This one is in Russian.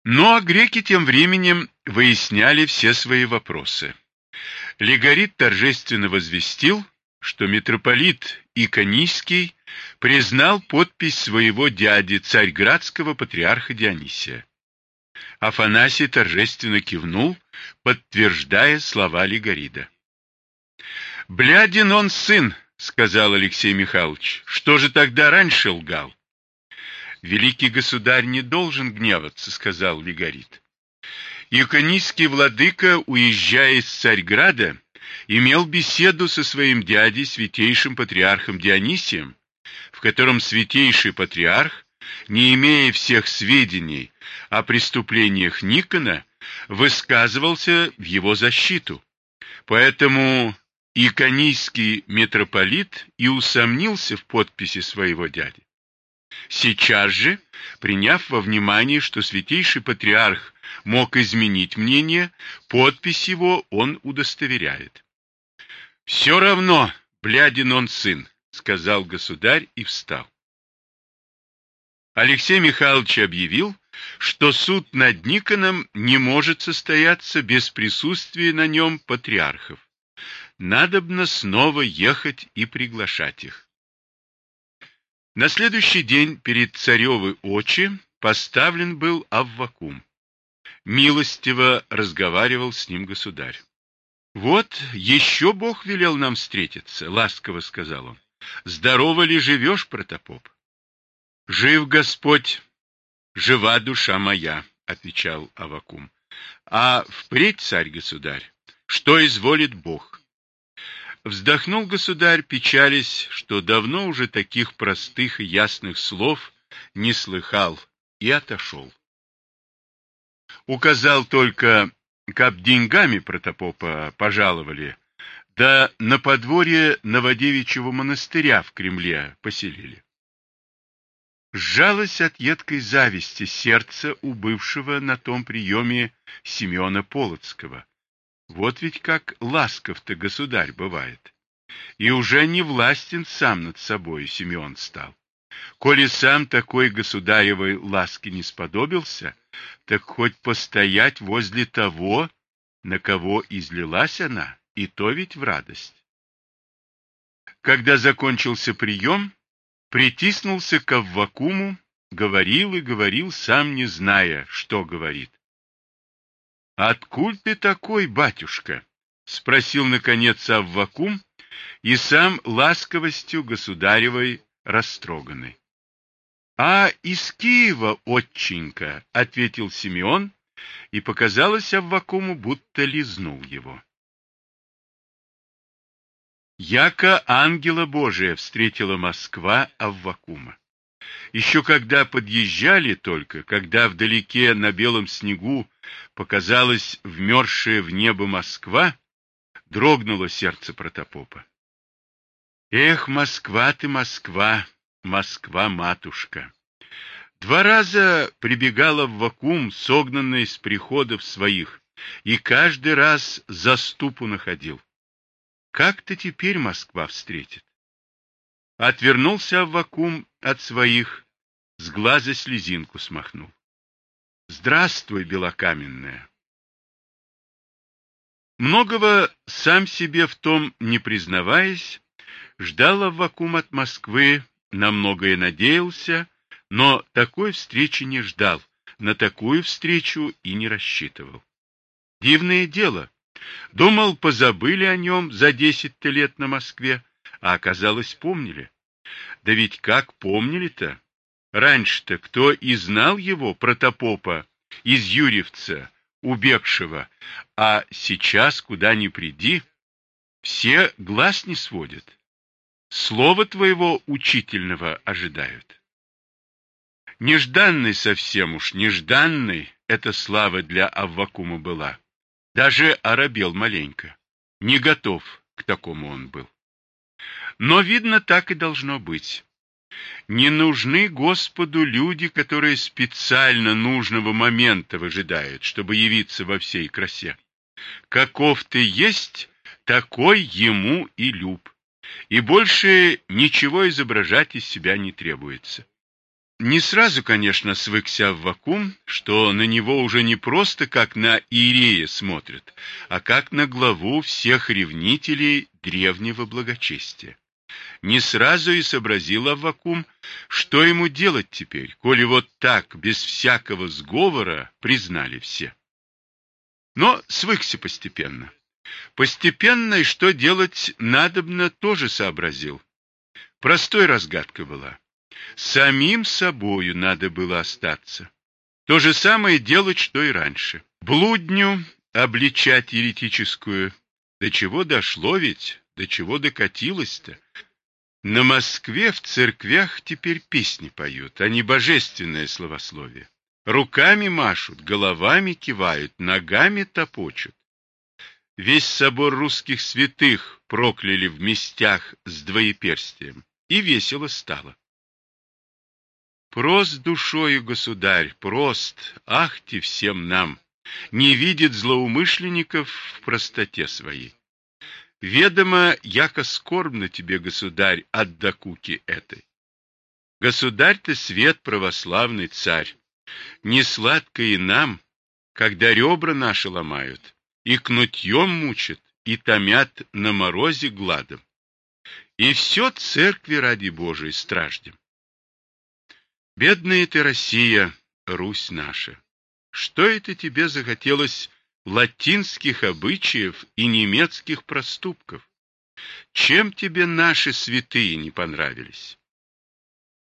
Ну а греки тем временем выясняли все свои вопросы. Легорит торжественно возвестил, что митрополит Иконийский признал подпись своего дяди, царьградского патриарха Дионисия. Афанасий торжественно кивнул, подтверждая слова Легорида. «Блядин он сын», — сказал Алексей Михайлович. «Что же тогда раньше лгал?» «Великий государь не должен гневаться», — сказал Легорид. Иконийский владыка, уезжая из Царьграда, имел беседу со своим дядей, святейшим патриархом Дионисием, в котором святейший патриарх, не имея всех сведений о преступлениях Никона, высказывался в его защиту. Поэтому иконийский митрополит и усомнился в подписи своего дяди. Сейчас же, приняв во внимание, что святейший патриарх мог изменить мнение, подпись его он удостоверяет. «Все равно, блядин он сын», — сказал государь и встал. Алексей Михайлович объявил, что суд над Никоном не может состояться без присутствия на нем патриархов. Надобно снова ехать и приглашать их. На следующий день перед царевы очи поставлен был Аввакум. Милостиво разговаривал с ним государь. «Вот еще Бог велел нам встретиться», — ласково сказал он. «Здорово ли живешь, протопоп?» «Жив Господь, жива душа моя», — отвечал Аввакум. «А впредь, царь-государь, что изволит Бог?» Вздохнул государь, печалясь, что давно уже таких простых и ясных слов не слыхал, и отошел. Указал только, как деньгами протопопа пожаловали, да на подворье Новодевичьего монастыря в Кремле поселили. Сжалось от едкой зависти сердце у бывшего на том приеме Семена Полоцкого. Вот ведь как ласков-то государь бывает. И уже не властен сам над собой Симеон стал. Коли сам такой государевой ласки не сподобился, так хоть постоять возле того, на кого излилась она, и то ведь в радость. Когда закончился прием, притиснулся к Аввакуму, говорил и говорил, сам не зная, что говорит. «Откуль ты такой, батюшка?» — спросил, наконец, Аввакум, и сам ласковостью государевой растроганный. «А из Киева, отченька», — ответил Симеон, и показалось Аввакуму, будто лизнул его. Яко ангела Божия встретила Москва Аввакума. Еще когда подъезжали только, когда вдалеке на белом снегу показалась вмерзшая в небо Москва, дрогнуло сердце протопопа. Эх, Москва ты, Москва, Москва-матушка! 2 раза прибегала Аввакум, согнанный с приходов своих, и каждый раз заступу находил. Как-то теперь Москва встретит? Отвернулся Аввакум от своих, с глаза слезинку смахнул. Здравствуй, белокаменная! Многого сам себе в том не признаваясь, ждал Аввакум от Москвы, на многое надеялся, но такой встречи не ждал, на такую встречу и не рассчитывал. Дивное дело. Думал, позабыли о нем за 10 лет на Москве, а оказалось, помнили. Да ведь как помнили-то? Раньше-то кто и знал его, протопопа, из Юрьевца, убегшего, а сейчас, куда ни приди, все глаз не сводят. Слова твоего учительного ожидают. Нежданной совсем уж, нежданной эта слава для Аввакума была. Даже оробел маленько. Не готов к такому он был. Но, видно, так и должно быть. Не нужны Господу люди, которые специально нужного момента выжидают, чтобы явиться во всей красе. Каков ты есть, такой ему и люб. И больше ничего изображать из себя не требуется. Не сразу, конечно, свыкся Аввакум, что на него уже не просто как на иерея смотрят, а как на главу всех ревнителей древнего благочестия. Не сразу и сообразил Аввакум, что ему делать теперь, коли вот так, без всякого сговора, признали все. Но свыкся постепенно. Постепенно и что делать надобно тоже сообразил. Простой разгадка была. Самим собою надо было остаться. То же самое делать, что и раньше. Блудню обличать еретическую. До чего дошло ведь, до чего докатилось-то. На Москве в церквях теперь песни поют, а не божественное словословие. Руками машут, головами кивают, ногами топочут. Весь собор русских святых прокляли в местях с двоеперстием, и весело стало. Прост душою, государь, прост, ахти всем нам, не видит злоумышленников в простоте своей. Ведомо, яко скорбно тебе, государь, от докуки этой. Государь ты свет православный царь, не сладко и нам, когда ребра наши ломают, и кнутьем мучат, и томят на морозе гладом. И все церкви ради Божией страждем. Бедная ты Россия, Русь наша, что это тебе захотелось латинских обычаев и немецких проступков? Чем тебе наши святые не понравились?